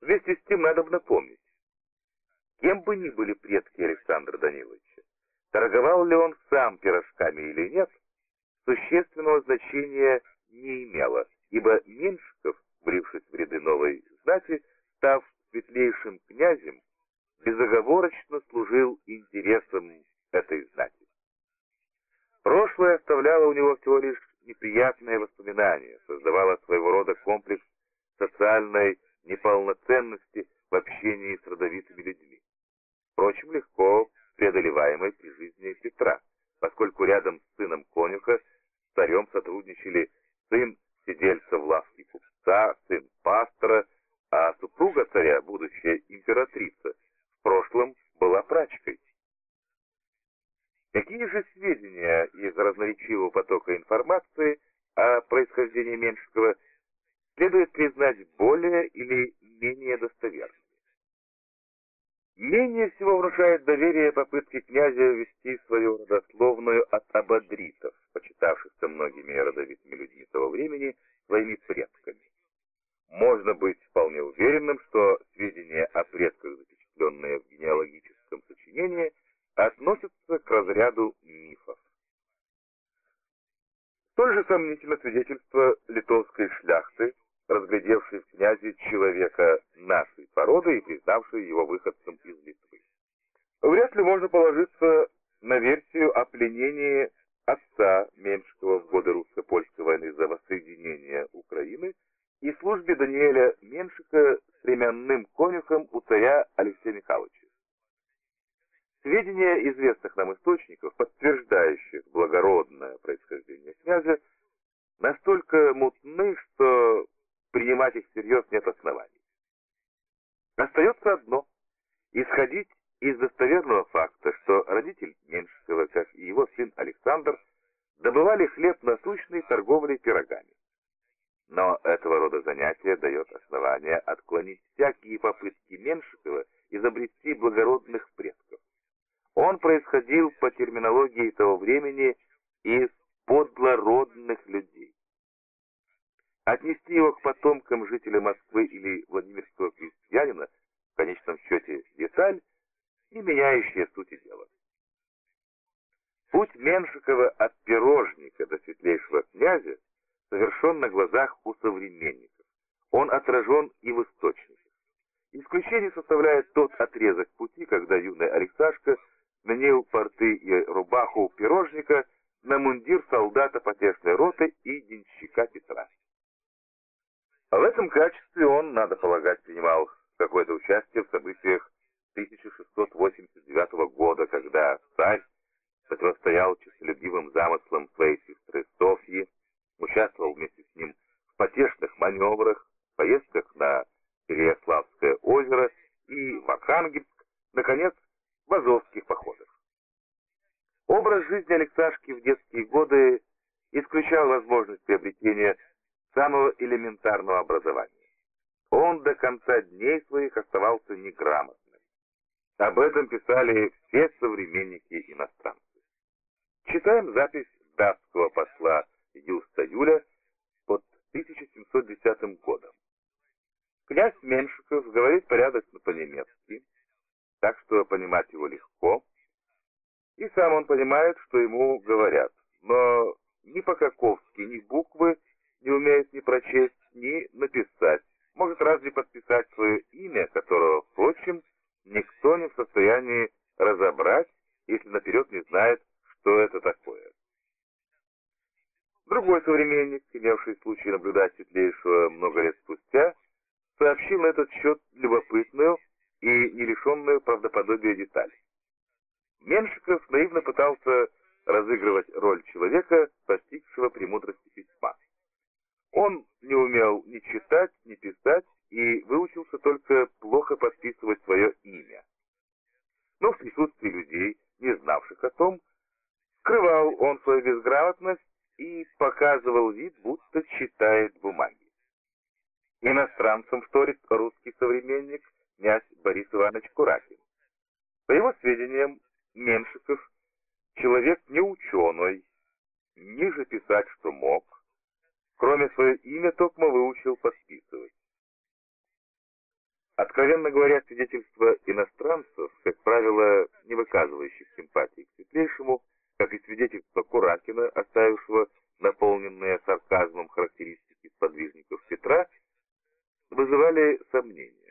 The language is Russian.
Вместе с тем надо напомнить, кем бы ни были предки Александра Даниловича, торговал ли он сам пирожками или нет, существенного значения не имело, ибо Меньшиков, влившись в ряды новой знати, став светлейшим князем, безоговорочно служил интересам этой знати. Прошлое оставляло у него всего лишь неприятные воспоминания, создавало своего рода комплекс социальной неполноценности в общении с родовитыми людьми. Впрочем, легко преодолеваемой при жизни Петра, поскольку рядом с сыном конюха с царем сотрудничали сын сидельца в лавке купца, сын пастора, а супруга царя, будущая императрица, в прошлом была прачкой. Какие же сведения из разноречивого потока информации о происхождении Меньшикова следует признать более или менее достоверными? Менее всего внушает доверие попытки князя вести свою родословную от ободритов, почитавшихся многими родовитыми людьми того времени своими предками. Можно быть вполне уверенным, что сведения о предках, запечатленные в генеалогическом сочинении, относятся к разряду мифов. Столь же сомнительно свидетельство литовской шляхты, разглядевшей в князе человека нашей породы и признавшей его выходцем из Литвы. Вряд ли можно положиться на версию о пленении отца Меньшикова в годы русско-польской войны за воссоединение Украины и службе Даниэля Меньшика стремянным конюхом у царя Алексея Михайловича. Сведения известных нам источников, подтверждающих благородное происхождение князя, настолько мутны, что принимать их всерьез нет оснований. Остается одно — исходить из достоверного факта, что родитель Меньшикова, как и его сын Александр, добывали хлеб насущной торговлей пирогами. Но этого рода занятие дает основание отклонить всякие попытки Меньшикова изобрести благородных предков. Он происходил по терминологии того времени из подлородных людей. Отнести его к потомкам жителя Москвы или владимирского крестьянина, в конечном счете деталь, не меняющая сути дела. Путь Меньшикова от пирожника до светлейшего князя совершен на глазах у современников. Он отражен и в источниках. Исключение составляет тот отрезок пути, когда юный Алексашка сменил порты и рубаху пирожника на мундир солдата потешной роты и денщика Петра. В этом качестве он, надо полагать, принимал какое-то участие в событиях 1689 года, когда царь противостоял честолюбивым замыслам своей сестры Софьи, участвовал вместе с ним в потешных маневрах, поездках на Переяславское озеро и в Архангельск, наконец, в азовских походах. Образ жизни Алексашки в детские годы исключал возможность приобретения самого элементарного образования. Он до конца дней своих оставался неграмотным. Об этом писали все современники иностранцы. Читаем запись датского посла Юста Юля под 1710 годом. Князь Меньшиков говорит порядочно по-немецки, так что понимать его легко, и сам он понимает, что ему говорят, но ни по-каковски, ни буквы не умеет ни прочесть, ни написать, может разве подписать свое имя, которого, впрочем, никто не в состоянии разобрать, если наперед не знает, что это такое. Другой современник, имевший случай наблюдать светлейшего много лет спустя, сообщил на этот счет любопытную и не лишенную правдоподобия деталь. Меньшиков наивно пытался разыгрывать роль человека, постигшего премудрости письма. Он не умел ни читать, ни писать и выучился только плохо подписывать свое имя. Но в присутствии людей, не знавших о том, скрывал он свою безграмотность и показывал вид, будто читает бумаги. Иностранцам вторит русский современник князь Борис Иванович Куракин. По его сведениям, Меньшиков человек не ученый, ниже писать, что мог, кроме свое имя токмо выучил подписывать. Откровенно говоря, свидетельства иностранцев, как правило, не выказывающих симпатии к Светлейшему, как и свидетельства Куракина, оставившего наполненные сарказмом характеристики сподвижников Петра, вызывали сомнения.